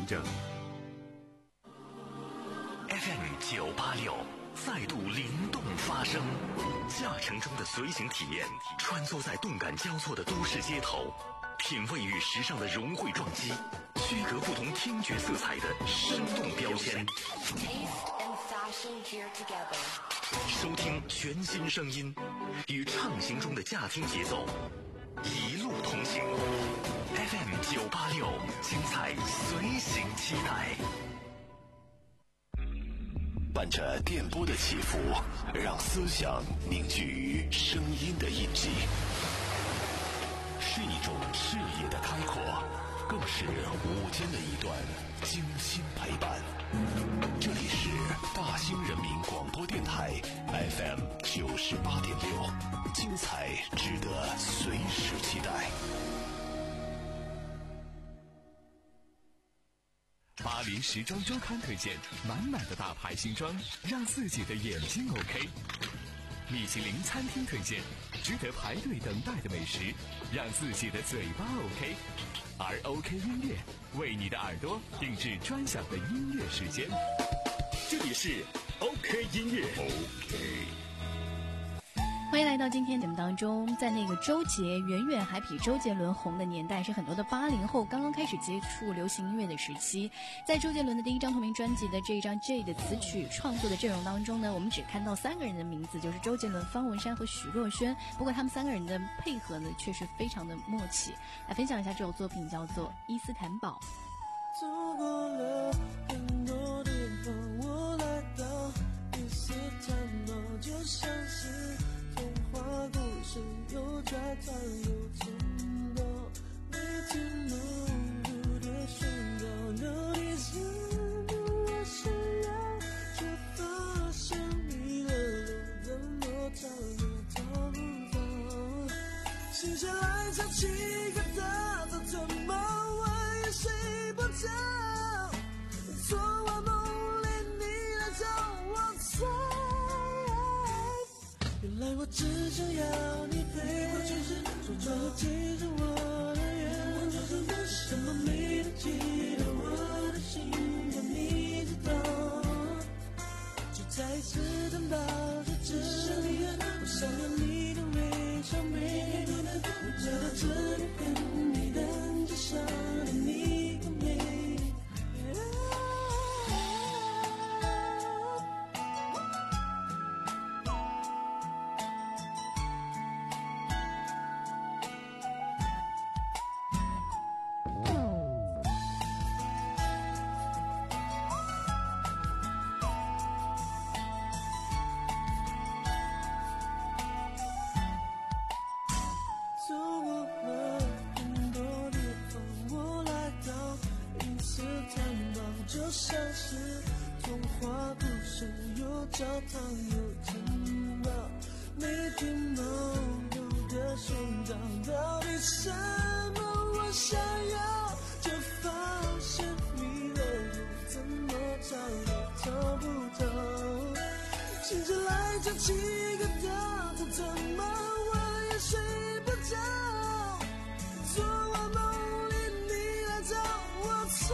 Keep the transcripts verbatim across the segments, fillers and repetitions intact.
证。 F M 九八六再度灵动发声，驾乘中的随行体验，穿梭在动感交错的都市街头，品味与时尚的融汇撞击，区隔不同听觉色彩的生动标签。收听全新声音，与畅行中的驾听节奏，一路同行。F M 九八六，精彩随行期待。 伴着电波的起伏，让思想凝聚于声音的印记，是一种视野的开阔，更是午间的一段精心陪伴。这里是大兴人民广播电台 F M 九十八点六，精彩值得随时期待。 巴黎时装周刊推荐满满的大牌新装，让自己的眼睛 OK。米其林餐厅推荐值得排队等待的美食，让自己的嘴巴 OK。而 OK 音乐为你的耳朵定制专享的音乐时间。这里是 OK 音乐 OK。 欢迎来到今天节目当中。在那个周杰远远还比周杰伦红的年代，是很多的八零后刚刚开始接触流行音乐的时期。在周杰伦的第一张同名专辑的这一张 J 的词曲创作的阵容当中呢，我们只看到三个人的名字，就是周杰伦、方文山和许若萱。不过他们三个人的配合呢，却是非常的默契。来分享一下这首作品，叫做《伊斯坦堡》。 走过了很多地方，我来到伊斯坦堡，就像是童话故事，有教堂有城堡，每天忙碌的寻找到底什么我想要，却发现迷了路，怎么找也找不到。接下来才七个大早怎么问也睡不着，昨晚梦里你来找我猜，原来我只想要你陪我，就是说着记着我的愿望，就是为什么没能记得我的心，让你知道，就在此等到这只是你，我想要你的微笑，每天都能我走到这里跟你等着想的你更美。就像是童话故事，有教堂有城堡，每天忙碌的寻找到底什么我想要，却发现迷了路，怎么找也找不到。接下来这七个大字怎么问也睡不着，昨晚梦里你来找我猜，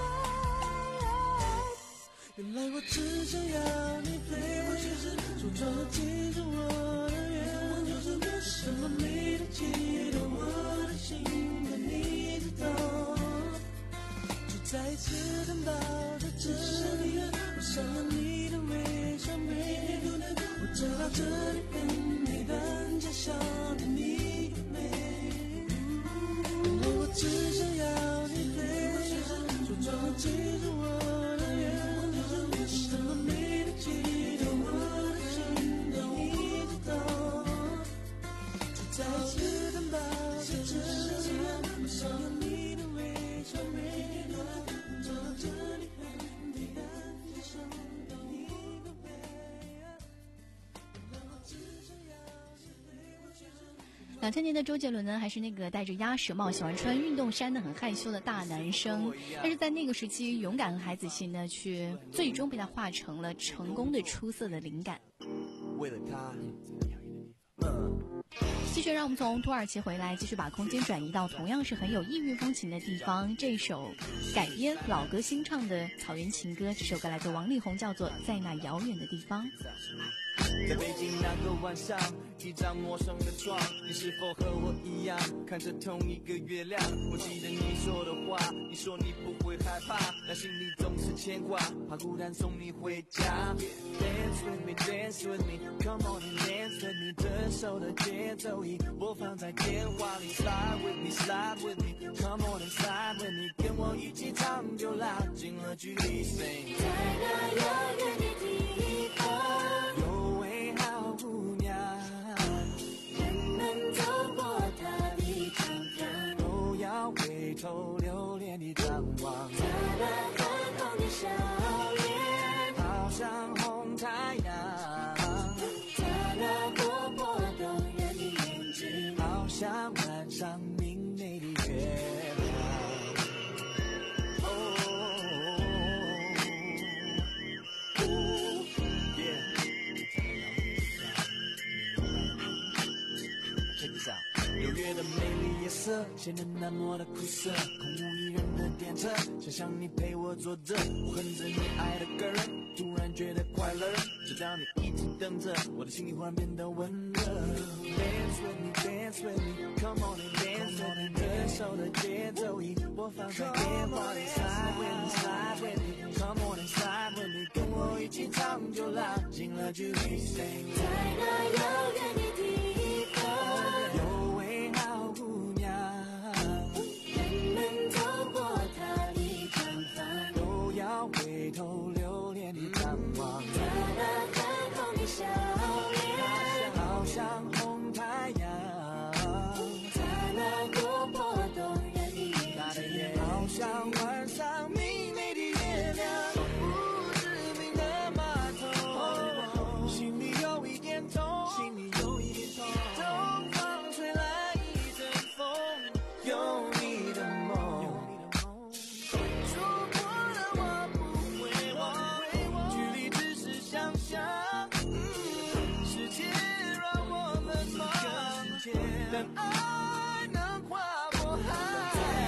原来我只想要你陪我，其实说着记着我的愿望，就是为什么没能记得我的心，让你知道，就再次等到这只是你，我想要你的微笑，每天都能我走到这里跟你等着想的你的美，原来我只想要你陪我，其实说着记着我的愿望，为什么没能记得我的心，让你知道，就再次等到这只是我想要你的微笑，每天都能走到这里跟你等着想到你的美，原来我只想要你陪我，其实两千年的周杰伦呢，还是那个戴着鸭舌帽、喜欢穿运动衫的很害羞的大男生，但是在那个时期，勇敢和孩子气呢，却最终被他化成了成功的出色的灵感。 为了他，嗯， 继续让我们从土耳其回来，继续把空间转移到同样是很有异域风情的地方。这首改编老歌新唱的草原情歌，这首歌来自王力宏，叫做《在那遥远的地方》。 在北京那个晚上，一张陌生的床，你是否和我一样看着同一个月亮？我记得你说的话，你说你不会害怕，但心里总是牵挂，怕孤单送你回家。Dance with me, dance with me, come on and dance with me， 这首的节奏仪播放在电话里。Slide with me, slide with me, come on and slide with me， 跟我一起唱就拉近了距离。Sing， 在那遥远的地方， 有位好姑娘， 人们走过她的长廊， 都要回头留恋的张望。 她那宽厚的笑脸， 好像红太阳， 她那活泼动人的眼睛， 好像晚上明媚的月亮。哦、yeah，check this out。六月的美丽夜色显得那么的苦涩，空无一人的电车，想象你陪我坐着，我哼着你爱的歌，突然觉得快乐，直到你一直等着，我的心里忽然变得温热。Dance with me, dance with me, come on and dance with me， 这首的节奏仪播放在电话里。Slide with me, slide with me, come on and slide with me， 跟我一起唱就拉近了距离。Sing， 在那遥远的地方， 有位好姑娘， 人们走过她的长廊， 都要回头留恋的张望。 她那宽厚的笑脸， 好像红太阳， 她那活泼动人的眼睛， 好像晚上明媚的月亮，不知名的码头，心里有一点痛，心里有一点痛，东方吹来一阵风，有你的梦，说过的话不会忘，距离只是想象，世界让我们忙，但爱能跨过海。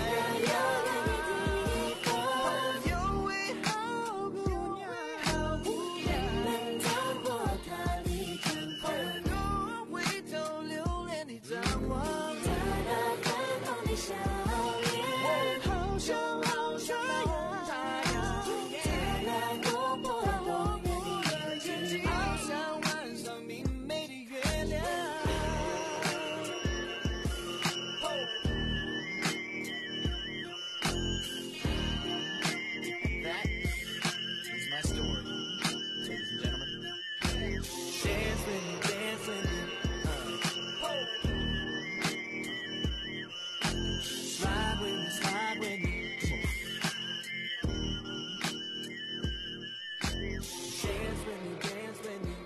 有位好姑娘， 人们走过她的长廊， 跟我回头留恋的张望。 她那宽厚的笑脸， 好像好像红太阳， 她那活泼动人的眼睛， 好像晚上明媚的月亮。That is my story, ladies and gentlemen. Dance with me, dance with me. Uh, slide with me, slide with me. Dance with me, dance with me.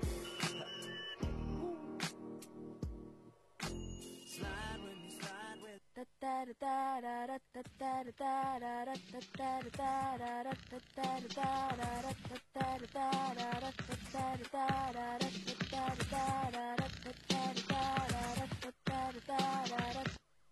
Slide with me, slide with me. 哒哒哒哒哒哒哒哒哒哒哒哒哒哒哒哒哒哒哒。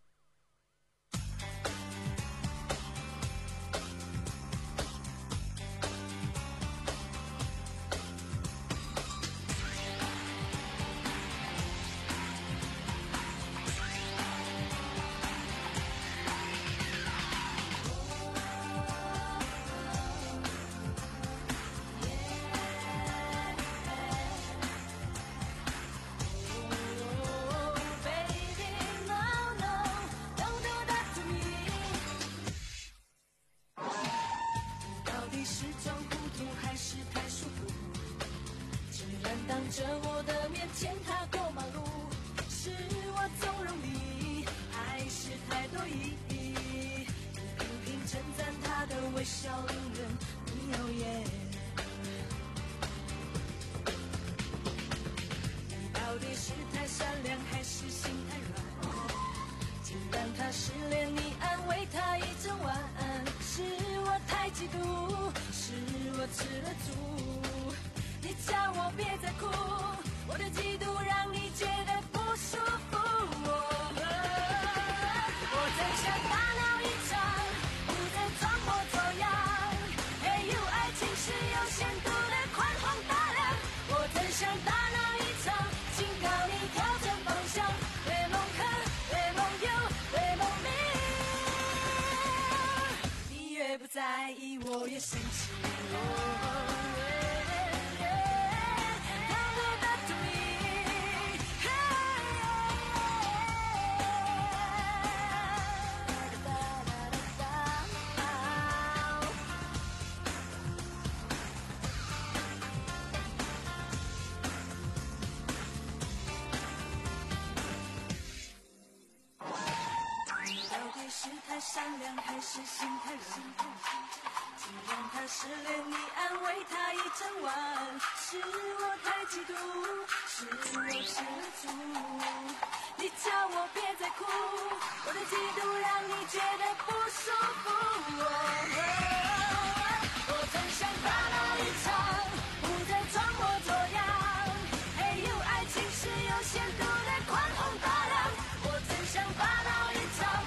着我的面前踏过马路，是我纵容你，还是太多意义？频频称赞他的微笑令人不耀眼。你到底是太善良，还是心太软？既然他失恋，你安慰他一整晚。是我太嫉妒，是我吃了醋。你叫我别再哭，我的嫉妒让你觉得不舒服。 在意，我越生气。是太善良还是心太软？既然他失恋，你安慰他一整晚。是我太嫉妒，是我吃了醋。你叫我别再哭，我的嫉妒让你觉得不舒服。我真想大闹一场，不再装模作样。嘿呦，爱情是有限度的宽宏大量。我真想大闹一场。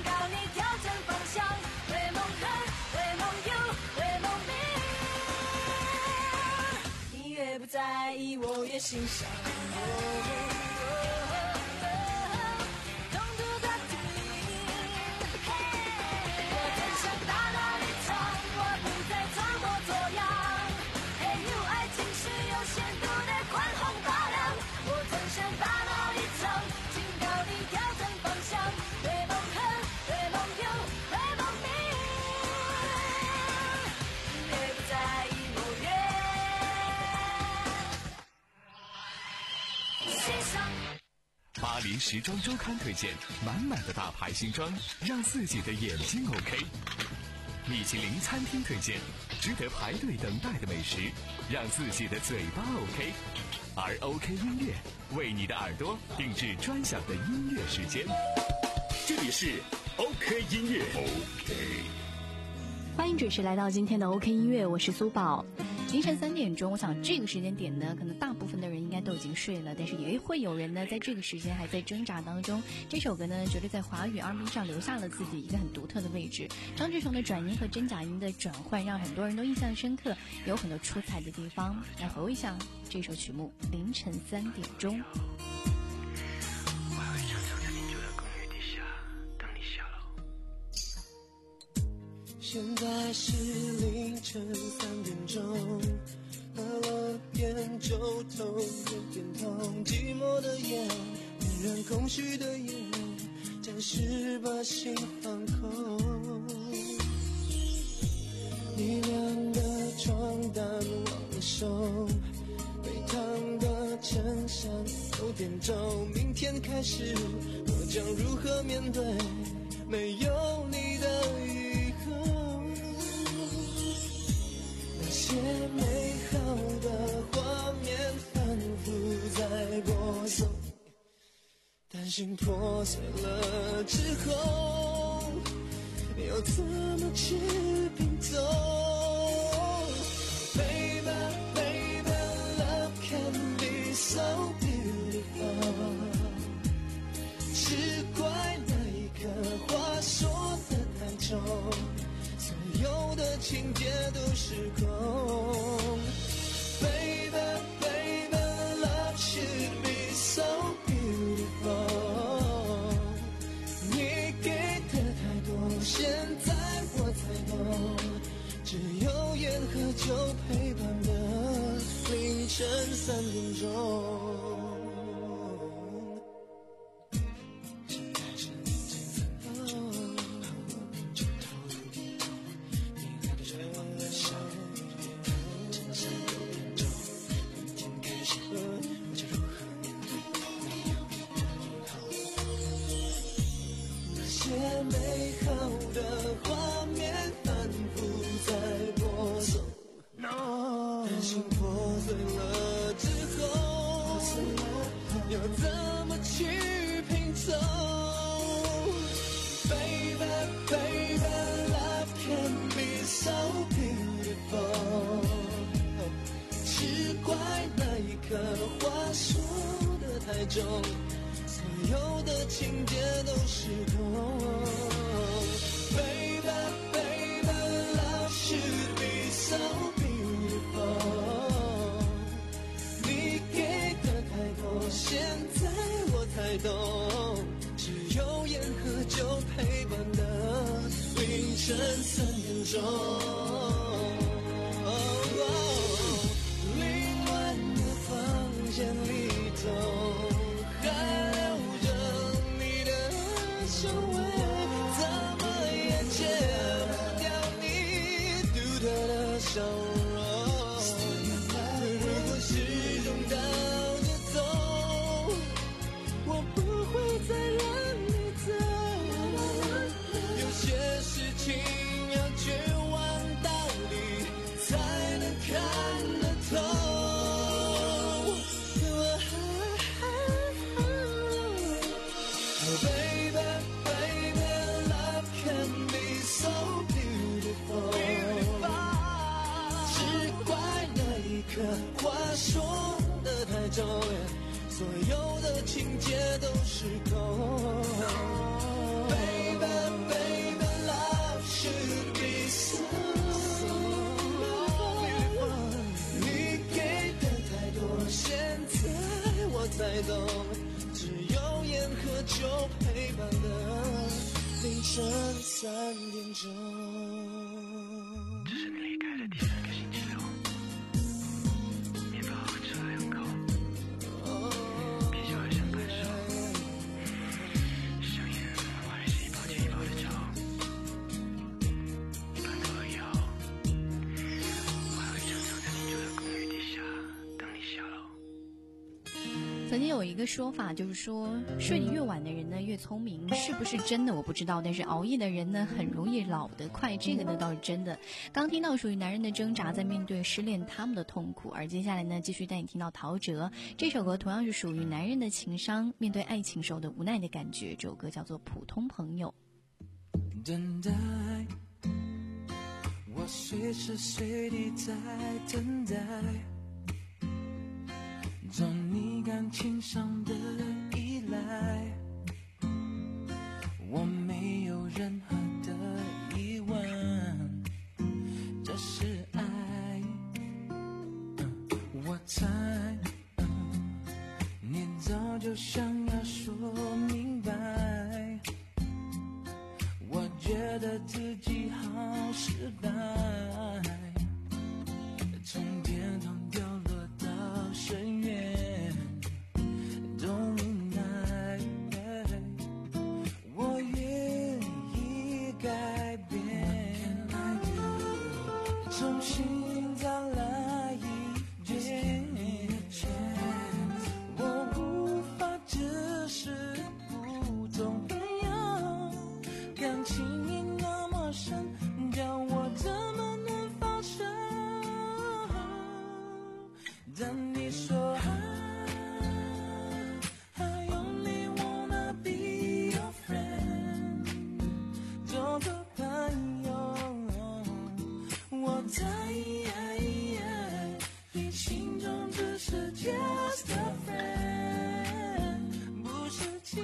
不在意，我越欣赏。Don't do that to me。我真想大闹一场，我不再装模作样。嘿呦，爱情是有限度的宽宏大量。我真想大闹一场，警告你调整方向。对梦恨，对梦忧，对梦明。你越不在意，我越。 巴黎时装周刊推荐满满的大牌新装，让自己的眼睛 OK。米其林餐厅推荐值得排队等待的美食，让自己的嘴巴 OK。而 OK 音乐为你的耳朵定制专享的音乐时间。这里是 OK 音乐 OK。 欢迎准时来到今天的 OK 音乐，我是苏宝。凌晨三点钟，我想这个时间点呢，可能大部分的人应该都已经睡了，但是也会有人呢，在这个时间还在挣扎当中。这首歌呢，绝对在华语 R and B 上留下了自己一个很独特的位置。张志成的转音和真假音的转换，让很多人都印象深刻，有很多出彩的地方。来回味一下这首曲目《凌晨三点钟》。 现在是凌晨三点钟，喝了点酒头有点痛，寂寞的夜，点燃空虚的夜，暂时把心放空。你晾的床单忘了收，被烫的衬衫有点皱，明天开始我将如何面对没有你的以后？那些美好的画面反复在播送，担心破碎了之后要怎么去拼凑？ Baby, baby, love can be so beautiful。 只怪那一刻话说得太重，所有的情节都失控。Baby, baby, love should be so beautiful。 你给的太多，现在我才懂，只有烟和酒陪伴的凌晨三点钟。 美好的画面反复在播送，担心破碎了之后要怎么去拼凑 ？Baby, baby, love can be so beautiful。 只怪那一刻话说得太重。 所有的情节都失控 ，Baby, baby, love should be so beautiful。 你给的太多，现在我才懂，只有烟和酒陪伴的凌晨三点钟。 手。凌乱的房间里头，还留着你的香味，怎么也戒不掉你独特的笑容。如果始终倒着走，我不会再让你走。有些事情要去往道理，才能看得透。Oh baby, baby, love can be so beautiful. 只怪那一刻话说得太重，所有的情节都失控。Baby, baby, love should be so beautiful. 你给的太多，现在我才懂，只有烟和酒陪伴的凌晨三点钟。 这是你离开的第三个星期六，面包吃了两口，啤酒还剩半手，香烟我还是一包接一包的抽，一半多了以后，我还会常常在你住的公寓底下等你下楼。 曾经有一个说法，就是说睡得越晚的人呢越聪明，是不是真的我不知道，但是熬夜的人呢很容易老得快，这个呢倒是真的。刚听到属于男人的挣扎，在面对失恋他们的痛苦，而接下来呢继续带你听到陶喆这首歌，同样是属于男人的情伤，面对爱情时候的无奈的感觉。这首歌叫做《普通朋友》。 等待，我随时随地在等待，做你感情上的依赖，我没有任何的疑问，这是爱。嗯、我猜、嗯、你早就想要说明白，我觉得自己好失败，从天堂掉落到深渊都无奈，我愿意改变，重新再来一遍，我无法只是普通朋友，感情已那么深，叫我怎么能放手？当你说 I only wanna be your friend， 做个朋友，我在你心中只是 just a friend， 不是情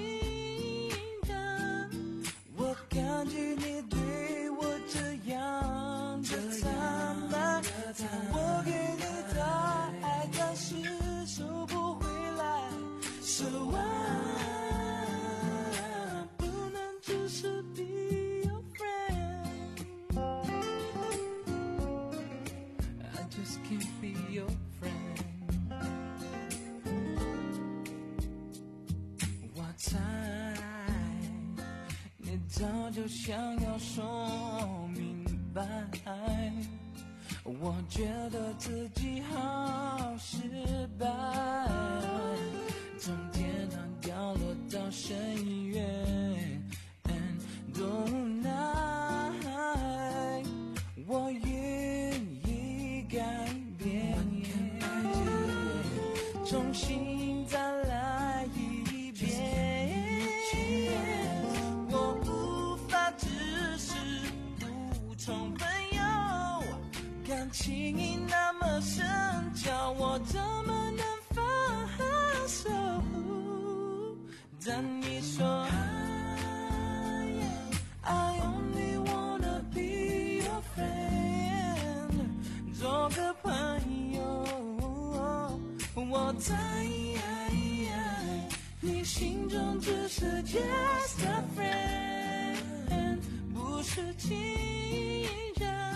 人。我感激你对我这样的坦白，我给你的爱暂时收不回来，是我不能只是 be your friend， I just can't be your friend。 我猜你早就想要说明白，我觉得自己好失败，从天堂掉落到深渊都无奈，我愿意改变，重新再来一遍，我无法只是普通朋友，感情已那么深，叫我怎么能放手？当你说 I only wanna be your friend， 做个朋友，我在你心中只是 just a friend， 不是情人。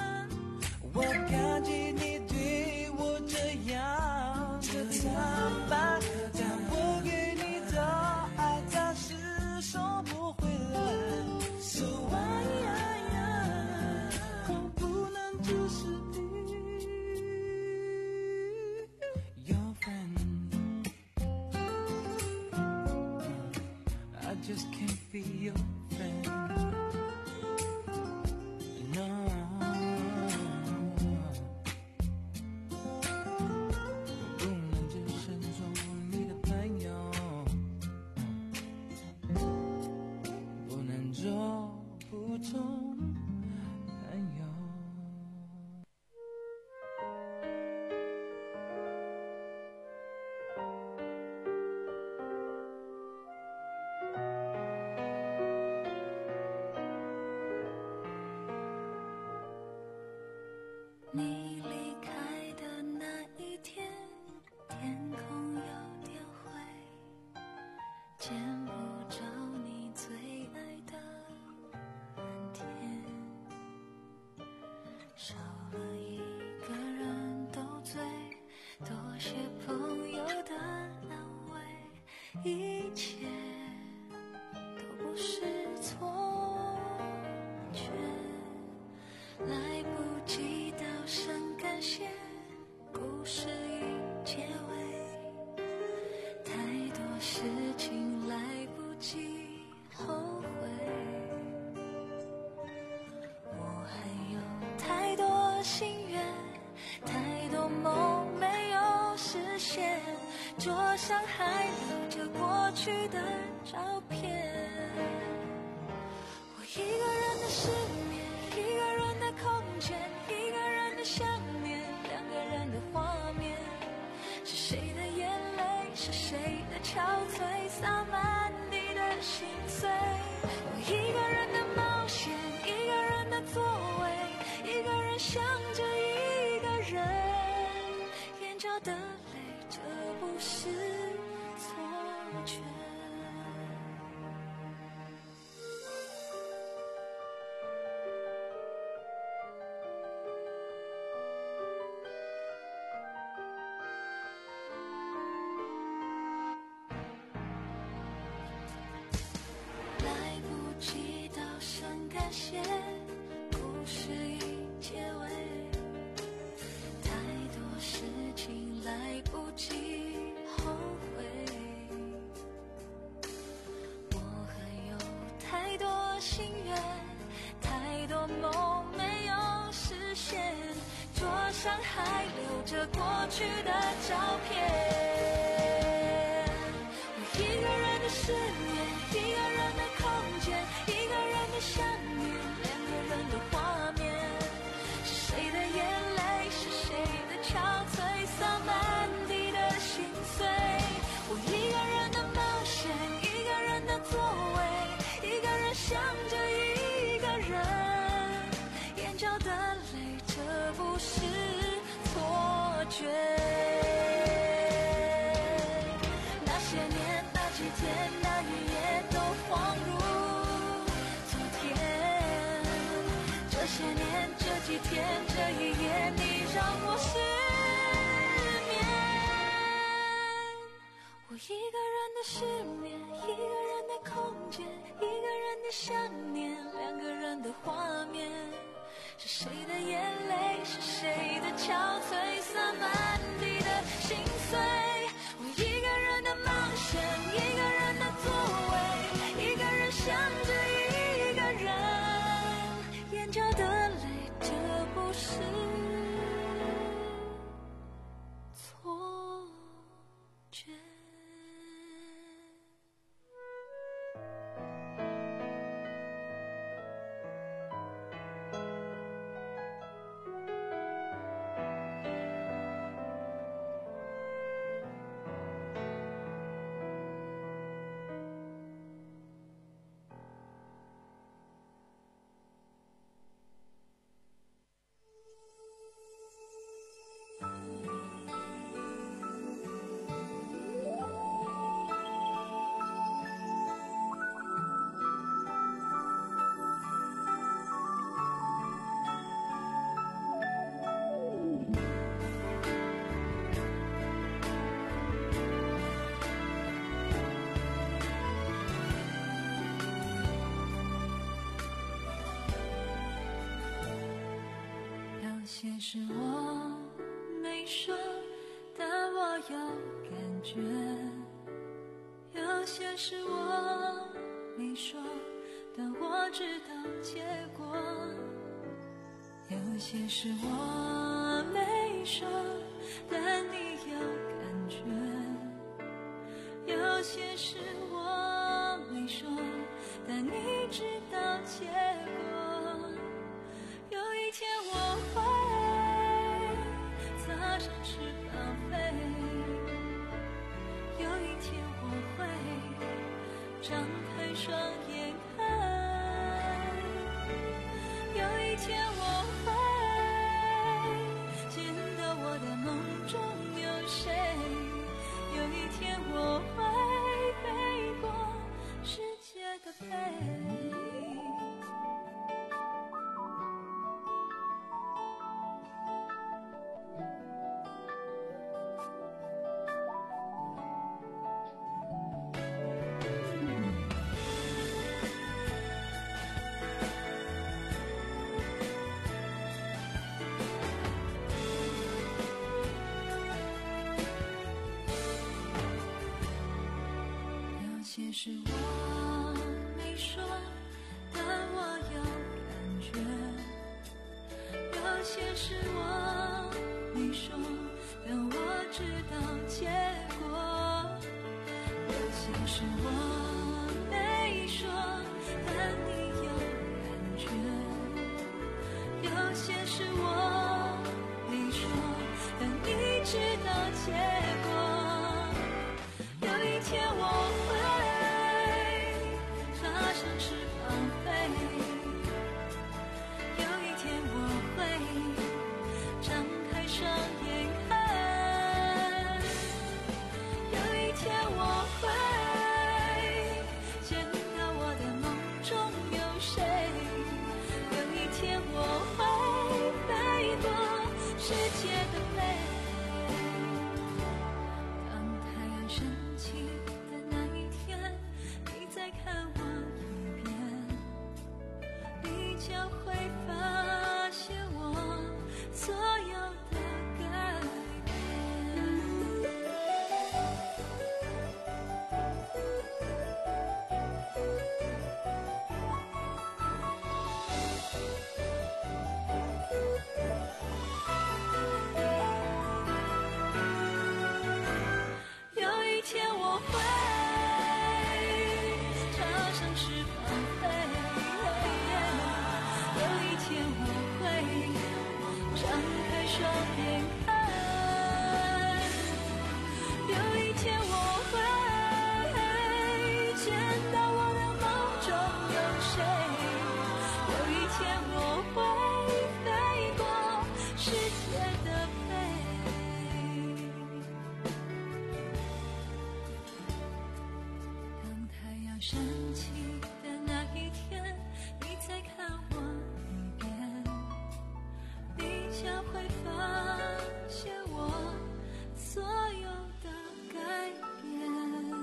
be your friend. No, 不能只是做你的朋友，不能做普通朋友。 你离开的那一天，天空有点灰，见不着你最爱的蓝天，少了一个人斗嘴，多些朋友的安慰，一切都不是错觉，来不及道声感谢，故事已结尾，太多事情来不及后悔，我还有太多心愿，太多梦没有实现，桌上还留着过去的照片，我一个人的失眠，一个人的空间，一个人的想念，两个人的画面，是谁的眼泪，是谁的憔悴，洒满你的心碎，我一个人的冒险，一个人的座位，一个人想着一个人，眼角的泪，这不是错觉。来不及道声感谢，故事已结尾，太多事情来不及后悔，我还有太多心愿，太多梦没有实现，桌上还留着过去的照片，我一个人的失眠，一个人的空间，一个人的想念，两个人的画面，是谁的眼泪，是谁的憔悴，洒满地的心碎，我一个人的冒险，一个人的座位，一个人想着一个人，眼角的泪，这不是错觉，那些年，那几天，那一夜都恍如昨天，这些年，这几天，这一夜，你让我失眠，我一个人的失眠，一个人的空间，一个人的想念，两个人的画面，是谁的眼泪，是谁的憔悴，洒满地的心碎，我一个人的冒险，一个人的座位，一个人想着一个人，眼角的泪，这不是错觉。些事我没说，但我有感觉；有些事我没说，但我知道结果。有些事我没说，但你有感觉。有些事我没说，但你知道结果。有一天我会擦上翅膀飞，有一天我会张开双眼看，有一天我会见到我的梦中有谁，有一天我会飞过世界的背。有些事我没说，但我有感觉。有些事我没说，但我知道结果。有些事我没说，但你有感觉。有些事我没说，但你知道结果。有一天我会插上翅膀飞，有一天我会张开双眼看，有一天我会见到我的梦中有谁，有一天我会飞过世界的背。当太阳升起的那一天，你再看我一遍，你将会发现我所有的改变。有一天我会插上翅膀飞，有一天我会张开双眼看，有一天我会见到我的梦中有谁，有一天我会飞过世界的背。当太阳升起的那一天，你再看我一遍，你将会发现我所有的改变。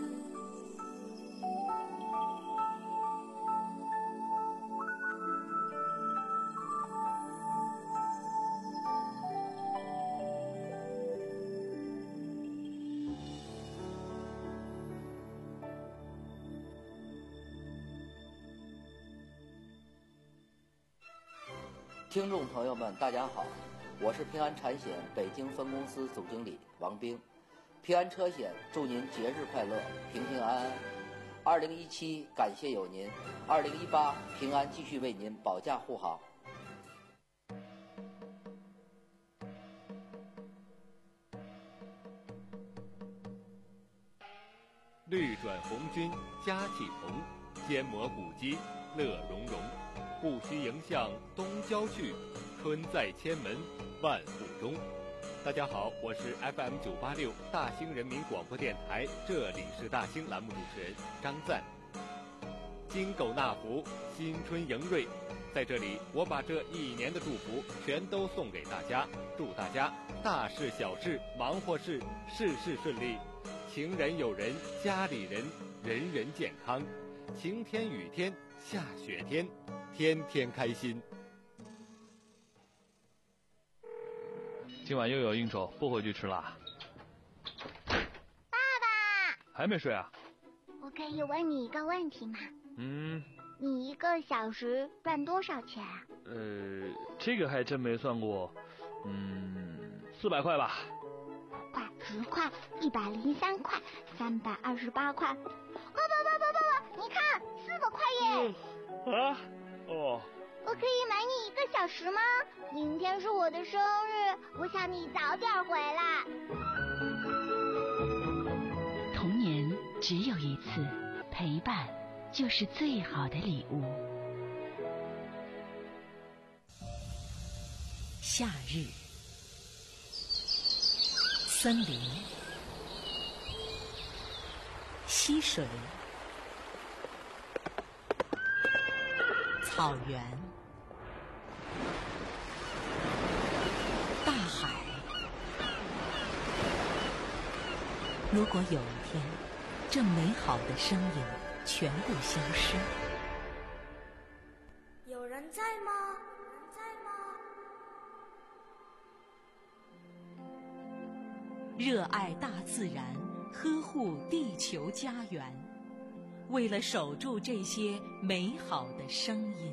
听众朋友们，大家好，我是平安产险北京分公司总经理王兵。平安车险祝您节日快乐，平平安安。二零一七感谢有您，二零一八平安继续为您保驾护航。 绿转红军佳气红，坚磨古肌乐融融。不须迎向东郊去，春在千门万户中。大家好，我是 F M 九八六大兴人民广播电台，这里是大兴栏目主持人张赞。金狗纳福，新春迎瑞，在这里我把这一年的祝福全都送给大家，祝大家大事小事忙活事事事顺利，情人友人家里人人人健康，晴天雨天下雪天，天天开心。 今晚又有应酬，不回去吃了。 爸爸， 还没睡啊？ 我可以问你一个问题吗？ 嗯， 你一个小时赚多少钱啊？ 呃，这个还真没算过，嗯，四百块吧。 五块、十块、一百零三块、三百二十八块。爸爸爸爸爸爸，你看，四百块耶！ 啊？哦。 我可以买你一个小时吗？明天是我的生日，我想你早点回来。 童年只有一次，陪伴就是最好的礼物。 夏日，森林，溪水，草原，大海。如果有一天，这美好的声音全部消失， 有人在吗？在吗？ 热爱大自然，呵护地球家园，为了守住这些美好的声音。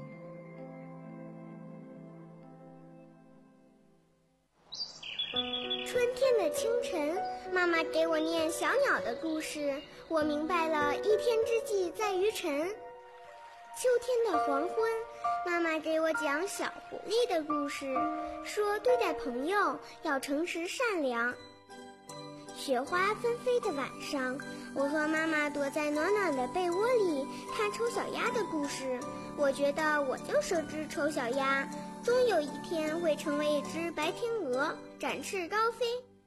春天的清晨，妈妈给我念小鸟的故事，我明白了一天之计在于晨。秋天的黄昏，妈妈给我讲小狐狸的故事，说对待朋友要诚实善良。雪花纷飞的晚上，我和妈妈躲在暖暖的被窝里看丑小鸭的故事，我觉得我就是只丑小鸭，终有一天会成为一只白天鹅，展翅高飞。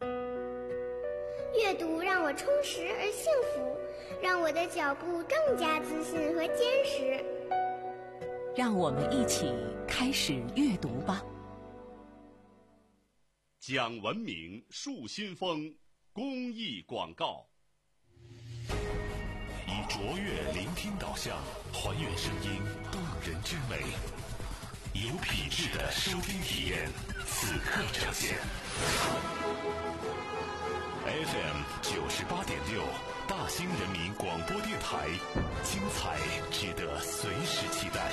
阅读让我充实而幸福，让我的脚步更加自信和坚实。 让我们一起开始阅读吧。 讲文明树新风公益广告。 以卓越聆听导向，还原声音动人之美，有品质的收听体验，此刻呈现。F M 九十八点六，大兴人民广播电台，精彩值得随时期待。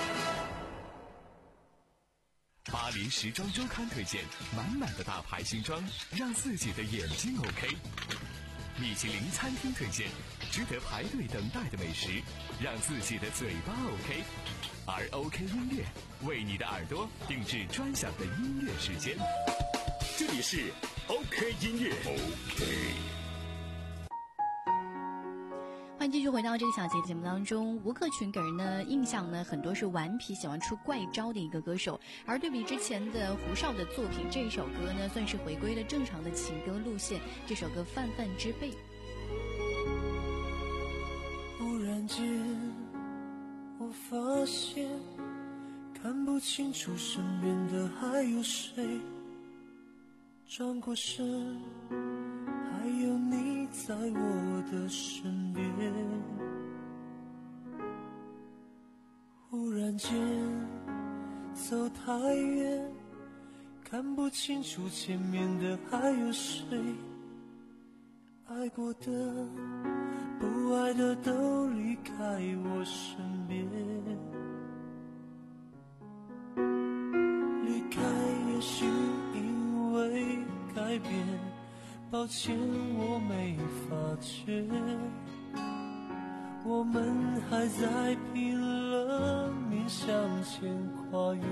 巴黎时装周刊推荐满满的大牌新装，让自己的眼睛 OK。米其林餐厅推荐值得排队等待的美食，让自己的嘴巴 OK。而 OK 音乐为你的耳朵定制专享的音乐时间。 这里是 OK 音乐 OK。 欢迎继续回到这个小节节目当中。吴克群给人的印象呢，很多是顽皮喜欢出怪招的一个歌手，而对比之前的胡哨的作品，这一首歌呢算是回归了正常的情歌路线。这首歌《泛泛之辈》。 忽然间我发现看不清楚身边的还有谁，转过身还有你在我的身边。忽然间走太远，看不清楚前面的还有谁，爱过的不爱的都离开我身边。离开也许因为改变，抱歉我没发觉，我们还在拼了命向前跨越。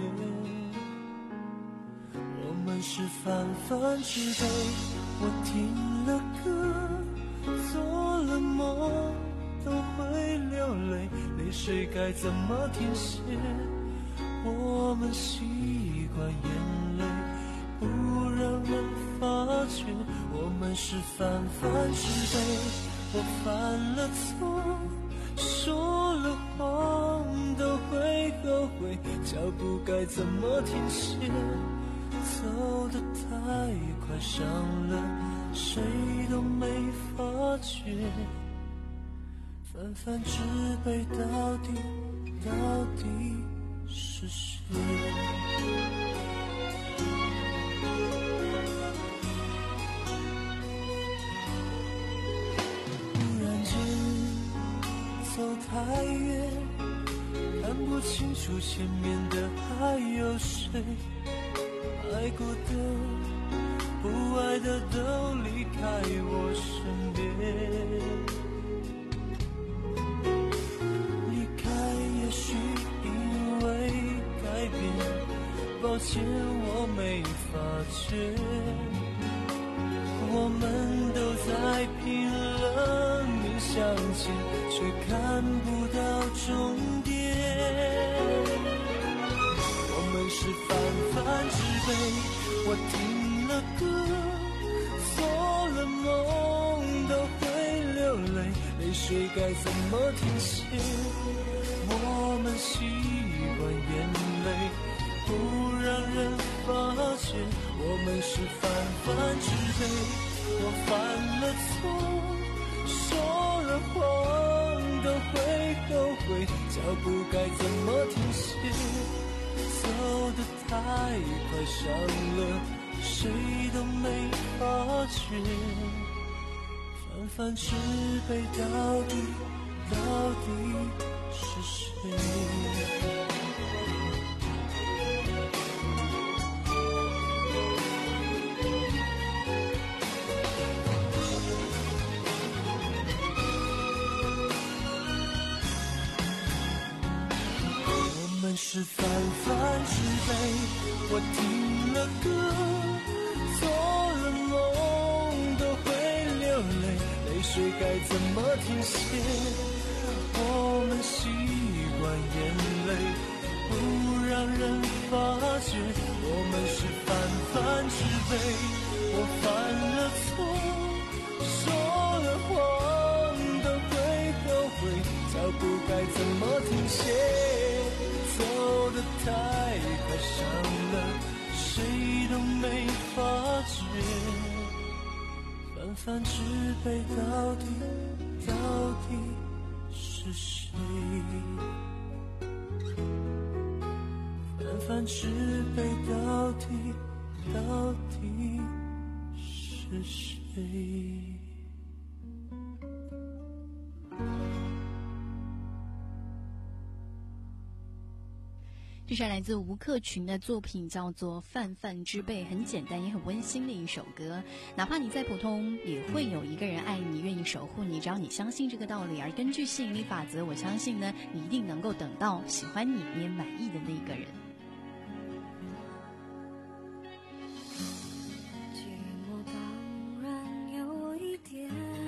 我们是泛泛之辈，我听了歌做了梦都会流泪，泪水该怎么停歇？我们习惯眼泪不让人发觉，我们是泛泛之辈，我犯了错说了谎都会后悔，脚步该怎么停歇？走得太快，伤了谁都没发觉，泛泛之辈到底到底是谁？忽然间走太远， 看不清楚前面的还有谁，爱过的不爱的都离开我身边。离开也许因为改变，抱歉我没发觉，我们都在拼了命向前，却看不到终点。我们是泛泛之辈，我听了歌做了梦都会流泪，泪水该怎么停歇？我们习惯眼泪不让人发觉，我们是泛泛之辈，我犯了错说了谎都会后悔，脚步该怎么停歇？走得太快，伤了谁都没发觉，泛泛之辈到底到底是谁？是泛泛之辈，我听了歌做了梦都会流泪，泪水该怎么停歇？我们习惯眼泪不让人发觉，我们是泛泛之辈，我犯了错说了谎都会后悔，脚步该怎么停歇？走得太快，伤了谁都没发觉，泛泛之辈到底到底是谁？泛泛之辈到底到底是谁？ 这是来自吴克群的作品，叫做《泛泛之辈》，很简单也很温馨的一首歌。哪怕你再普通，也会有一个人爱你，愿意守护你，只要你相信这个道理。而根据吸引力法则，我相信呢，你一定能够等到喜欢你也满意的那个人。 寂寞当然有一点，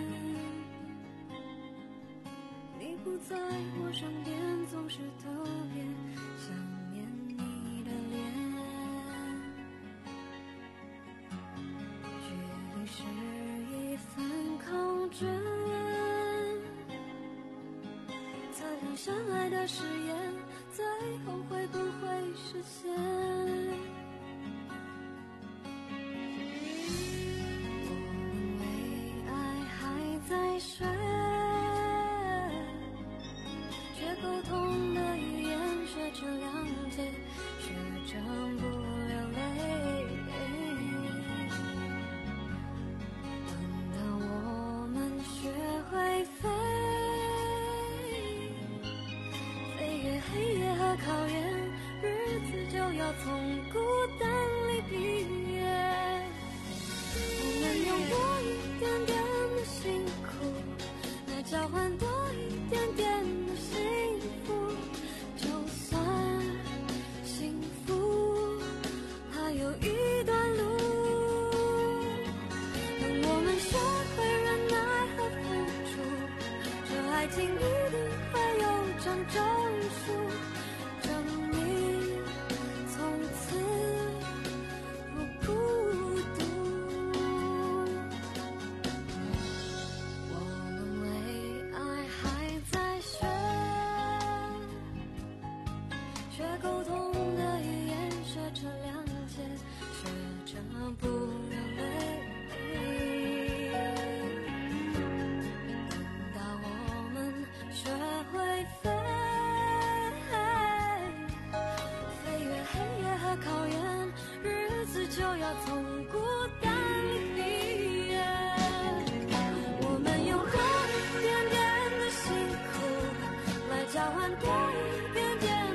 你不在我身边，总是特别想你的脸，距离是一份考卷，测量相爱的誓言，最后会不会实现？我们为爱还在学，却沟通的语言学着谅解，学着不流泪。等到我们学会飞，飞越黑夜和考验，日子就要从孤单里毕业。我们用多一点点的辛苦来交换多一点点的幸福，就算幸福还有一段路。等我们学会忍耐和付出，这爱情一定会有张证书，证明从此不孤独。我们为爱还在学，学沟通的语言，学着谅解，学着不流泪。等到我们学会飞，飞越黑夜和考验，日子就要从孤单里毕业。我们用多一点点的辛苦来交换多一点点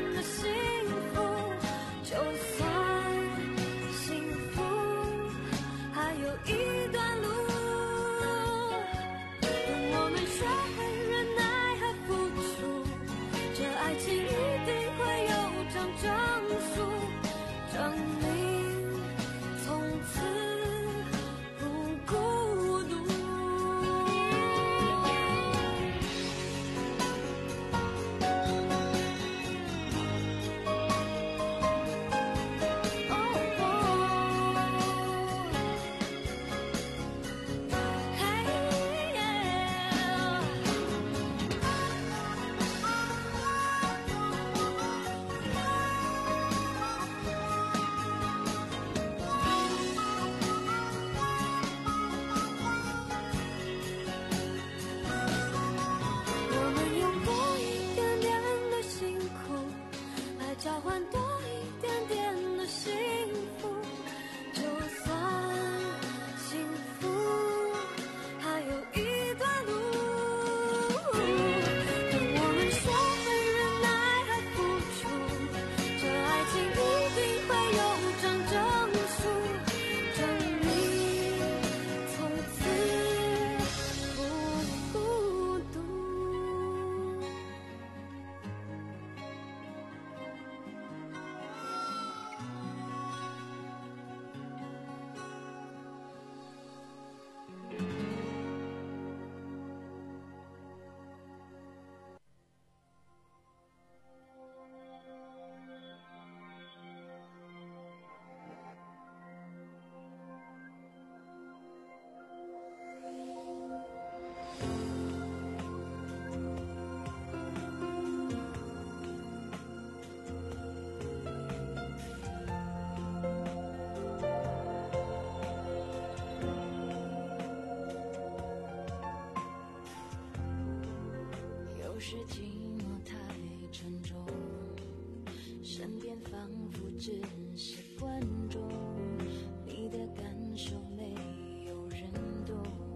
是寂寞太沉重，身边仿佛只是观众，你的感受没有人懂。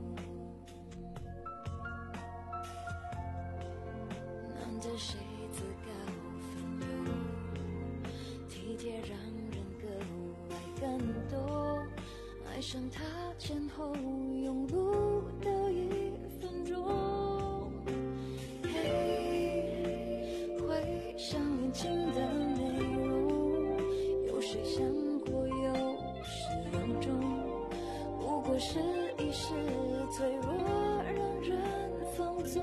难得谁自告奋勇，体贴让人格外感动，爱上他前后庸碌的一分钟。嘿，回想年轻的内容，有谁想过有始有终，不过是一时脆弱让人放纵。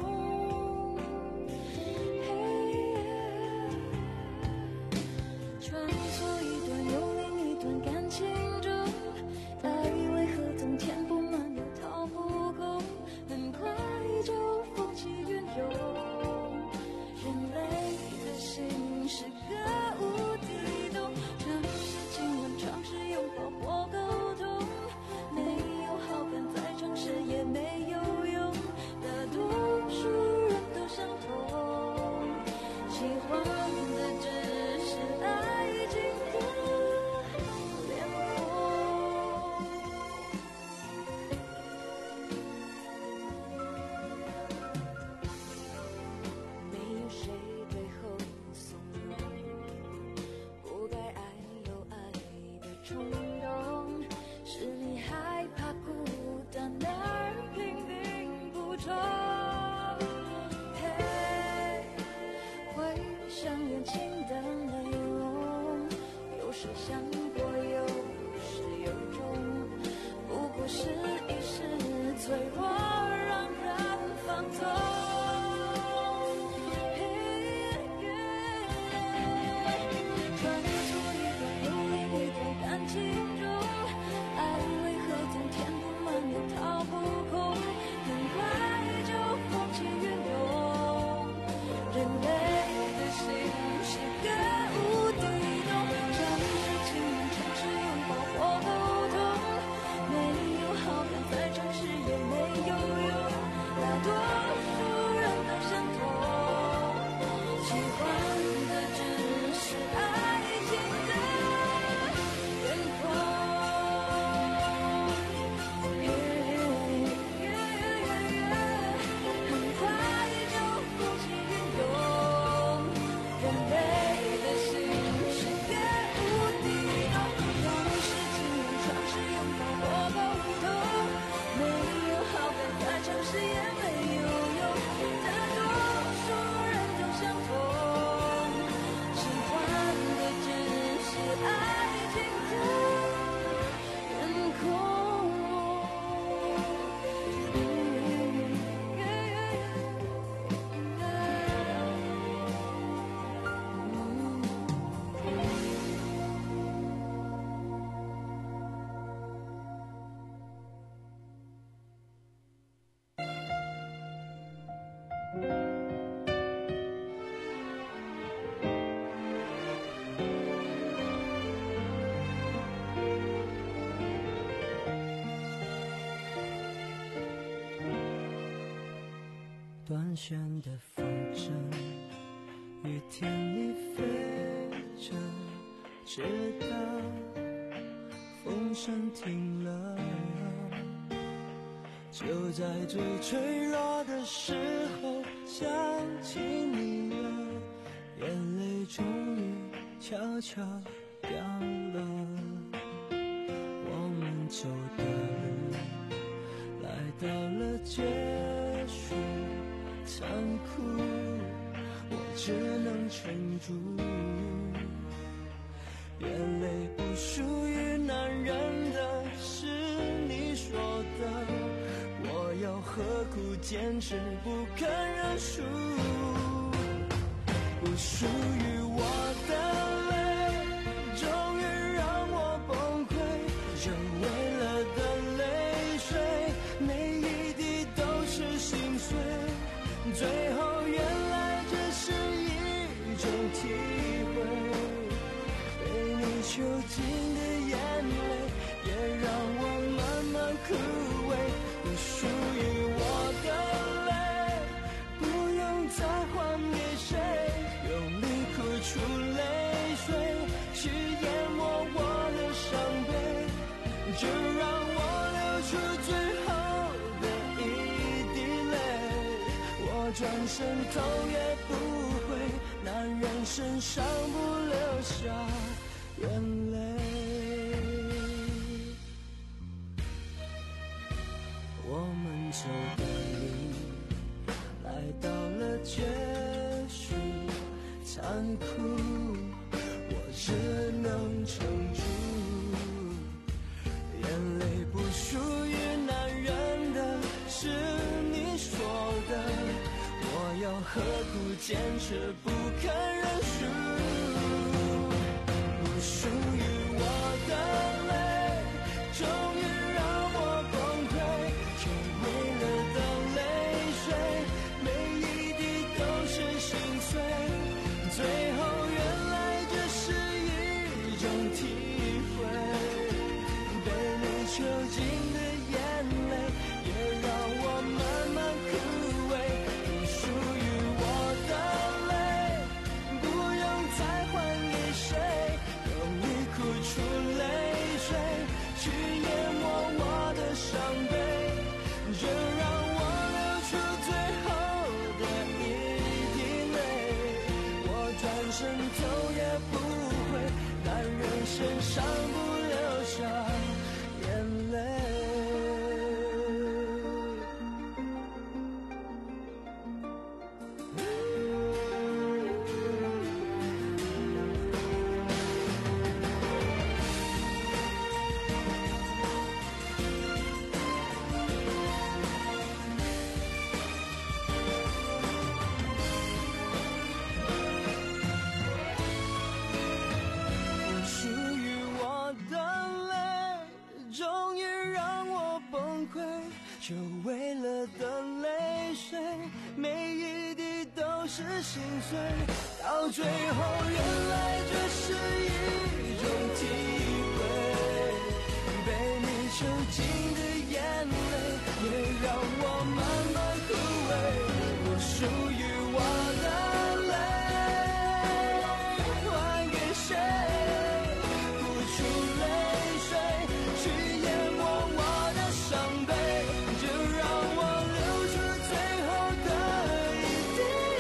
穿梭一段又另一段感情中，爱为何总填不满又掏不空，很快就风起云涌。人类的心是个无底洞，尝试亲吻，尝试拥抱或沟通，没有好感在城市也没有用，大多数人都相同，喜欢的只是爱情的脸孔。没有谁最后怂恿，不该爱有爱的冲动，是你害怕孤单而拼命补充。嘿，回想远情的内容，有谁想过有始有终，不过是一时脆弱让人放纵。穿梭一段又另一段感情中，爱为何总填不满又掏不空，很快就风起云涌。人类的心是个无底洞，尝试亲吻，尝试拥抱或沟通，没有好感在城市也没有用，大多数人都相同，喜欢的只是爱情的脸孔。很快就风起云涌，人类的心是个无底洞，尝试亲吻，尝试拥抱或沟通，没有好感在城市也没有用，大多数人都相同，喜欢的只是爱情的脸孔。 断弦的风筝，雨天里飞着，直到风声停了。就在最脆弱的时候想起你了，眼泪终于悄悄掉了。我们走的路来到了结束，残酷，我只能撑住。眼泪不属于男人的，是你说的，我要何苦坚持不肯认输？不属于我的泪，终于让我崩溃，这为了的泪水，每一滴都是心碎，最后原来这是一种体会，被你囚禁的眼泪也让我慢慢枯萎，不属于我的泪，不用再还转身头也不回，男人身上不留下眼泪。我们走的路来到了结束，残酷我只能撑住，眼泪不属于男人的，是你说的，我要何苦坚持不肯认输，不属于我的泪终于让我崩溃，就为了的泪水每一滴都是心碎，最后原来这是一种体会，被你囚禁的眼泪也让我慢慢枯萎，不属于我的泪不用再还给谁，用力哭出泪水去淹没我的伤悲，就让我流出最后的一滴泪，我转身走也不回，男人身上不留下眼泪。不属于我的泪终于让我崩溃，就为了的泪水每一滴都是心碎，到最后原来这是一种体会，被你囚禁的眼泪也让我慢慢枯萎，不属于我的泪还给谁，付出泪水去淹没我的伤悲，就让我流出最后的一滴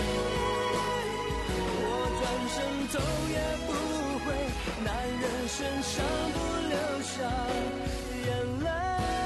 泪，我转身走也不回，男人身上不留下眼泪。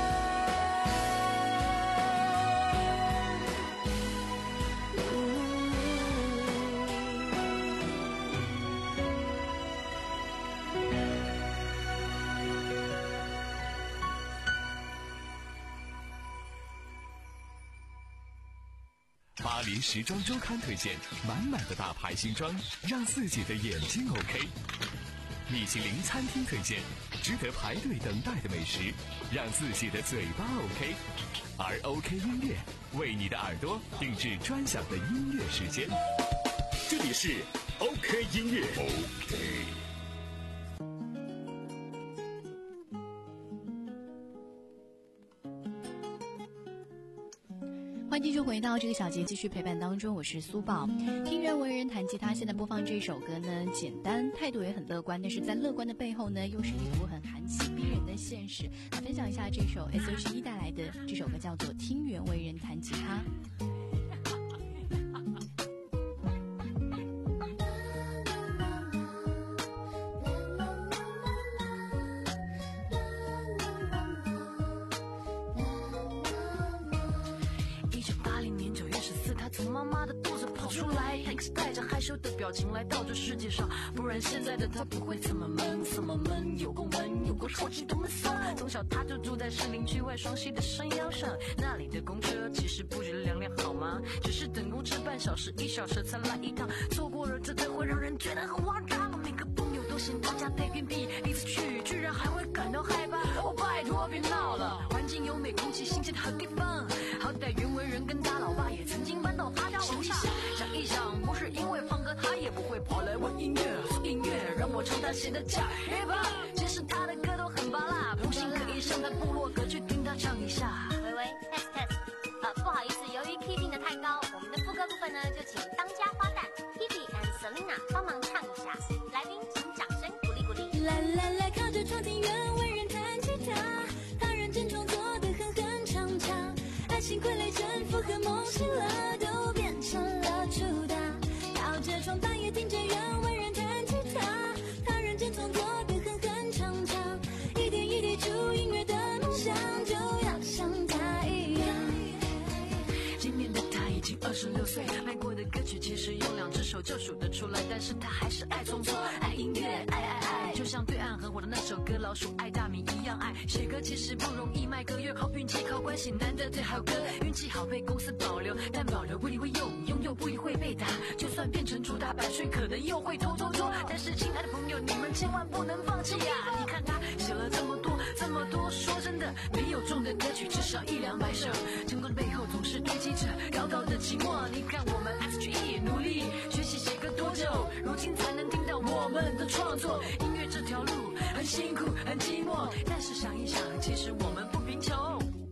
巴黎时装周刊推荐满满的大牌新装，让自己的眼睛 OK。米其林餐厅推荐值得排队等待的美食，让自己的嘴巴 OK。而 OK 音乐为你的耳朵定制专享的音乐时间。 这里是 OK 音乐。OK。 欢迎继续回到这个小节继续陪伴当中，我是苏宝。听原文人弹吉他，现在播放这首歌呢，简单，态度也很乐观，但是在乐观的背后呢，又是一幅很寒气逼人的现实。来分享一下这首 S H E 带来的这首歌，叫做《听原文人弹吉他》。 从妈妈的肚子跑出来，但是带着害羞的表情来到这世界上，不然现在的他不会这么闷，这么闷，有够闷，有够臭气的闷骚。从小他就住在士林区外双溪的山腰上，那里的公车其实不止两辆好吗？只是等公车半小时一小时才来一趟，错过了这才会让人觉得很慌张。每个朋友都嫌他家太偏僻，第一次去居然还会感到害怕。我、哦、拜托别闹了，环境优美，空气新鲜的好地方，好歹原文人跟他老爸也曾经搬到他家楼上。想一想，不是因为放歌，他也不会跑来玩音乐。做音乐让我唱他写的假 hip hop， 其实他的歌都很拔辣，不信可以上他部落格去听他唱一下。 喂喂 test test， 呃，不好意思，由于 key 定的太高，我们的副歌部分呢，就请当家花旦 Kiki and Selina 帮忙唱一下。来宾请掌声鼓励鼓励。 啦啦啦，靠着窗听原文人弹吉他，他认真创作的狠狠唱唱，爱情傀儡征服和梦醒了都变。 十六岁，卖过的歌曲其实用两只手就数得出来，但是他还是爱创作，爱音乐，爱爱爱，就像对岸很火的那首歌《老鼠爱大米》一样爱。写歌其实不容易，卖个月靠运气靠关系，难得对好歌，运气好被公司保留，但保留不一定会用，拥有不一定会被打，就算变成主打版税，可能又会偷偷做。但是亲爱的朋友，你们千万不能放弃呀！你看他写了这么多这么多，说真的，没有中的歌曲至少一两百首，成功的背后总是堆积着高高的寂寞。你看我们 S G E 努力学习写歌多久，如今才能听到我们的创作。音乐这条路很辛苦很寂寞，但是想一想，其实我们不贫穷。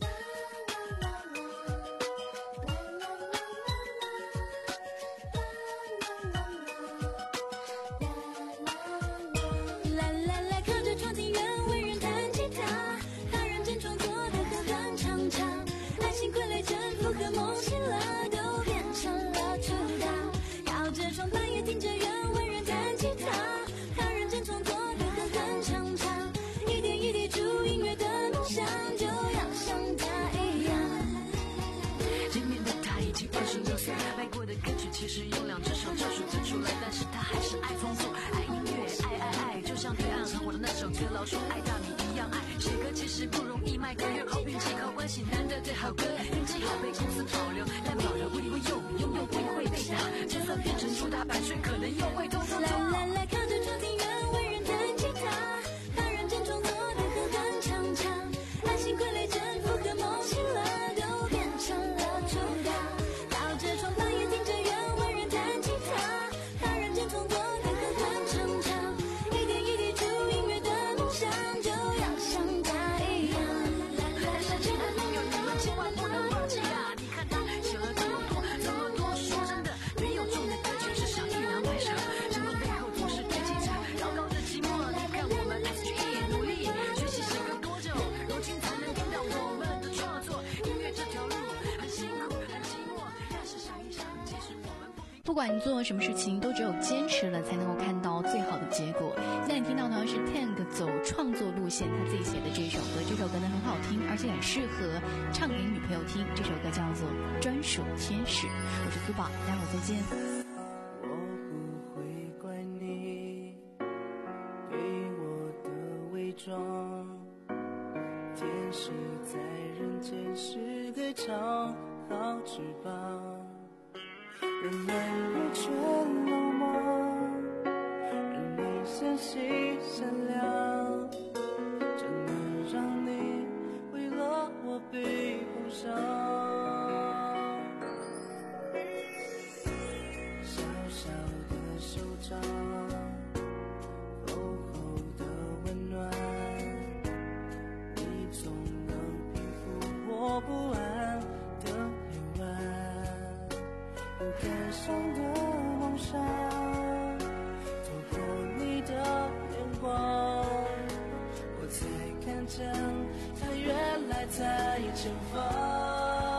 其实用两只手就数得出来，但是他还是爱创作，爱音乐，爱爱爱，就像对岸很火的那首歌《老鼠爱大米》一样爱。写歌其实不容易，卖个月靠运气靠关系，难得对好歌，运气好被公司保留，但保留不一定会用，拥有不一定会被打，就算变成主打版税，可能又会偷偷做。来来来，靠着窗庭院为人弹吉他，他认真创作的哼哼唱唱，爱情傀儡征服和梦醒了，都变成了主打，靠着窗台也听着远。 不管你做什么事情，都只有坚持了才能够看到最好的结果。现在你听到呢是 Tank 走创作路线，他自己写的这首歌，这首歌呢很好听，而且很适合唱给女朋友听。这首歌叫做《专属天使》。我是苏宝，待会儿再见。 我不会怪你对我的伪装，天使在人间是个长好翅膀，人们如却落寞，人你纤细善良，真能让你为了我被碰伤。小小的手掌，厚厚的温暖，你总能平复我不安的夜晚。不感伤的梦想，透过你的眼光，我才看见它原来在前方。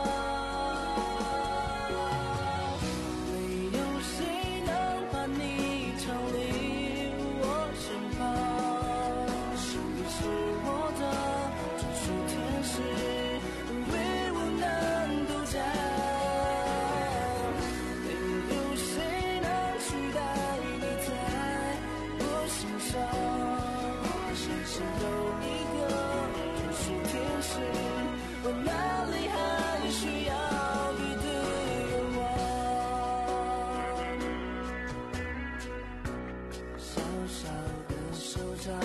没有谁能把你常离我身旁，你是我的专属天使，为我能独占。我哪里还需要你的愿望？小小的手掌，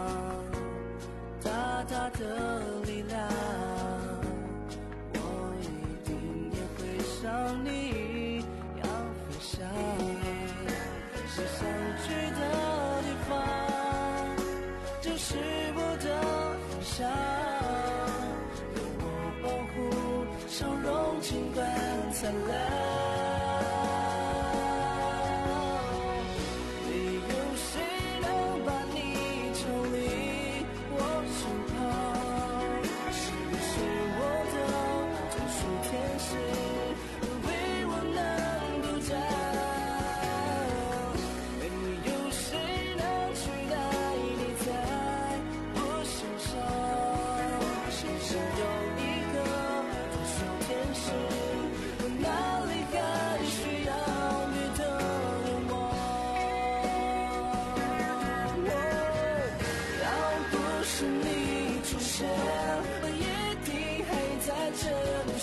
大大的力量，我一定也会像你一样飞翔。是想去的地方，就是我的方向。笑容尽管灿烂，没有谁能把你抽离我身旁，是不是我的专属天使，为我能独占？没有谁能取代你在我身上，身上有一个天使，我哪里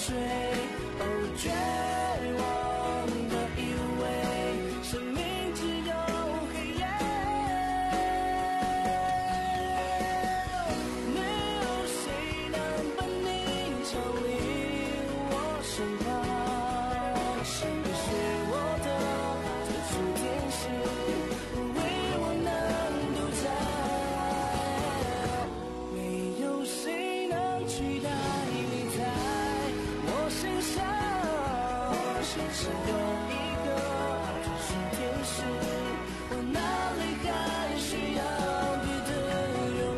睡，哦，绝望的以为生命只有黑夜，没有谁能把你降临我身旁，你是我的特殊天使，为我能独在，没有谁能取代你在我身上，只有一个特殊天使，我哪里还需要别的愿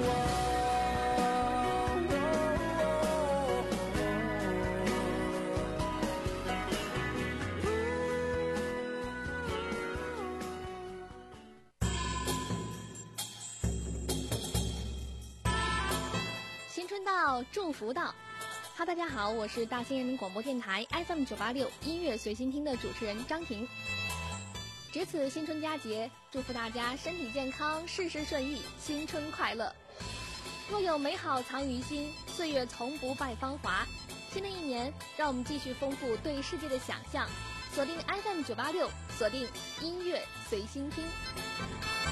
新春到，祝福到。哈，大家好，我是大兴人民广播电台 F M 九八六音乐随心听的主持人张婷。值此新春佳节，祝福大家身体健康，事事顺意，新春快乐。若有美好藏于心，岁月从不败芳华。新的一年，让我们继续丰富对世界的想象，锁定 F M 九八六，锁定音乐随心听。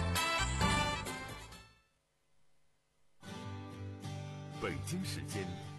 北京时间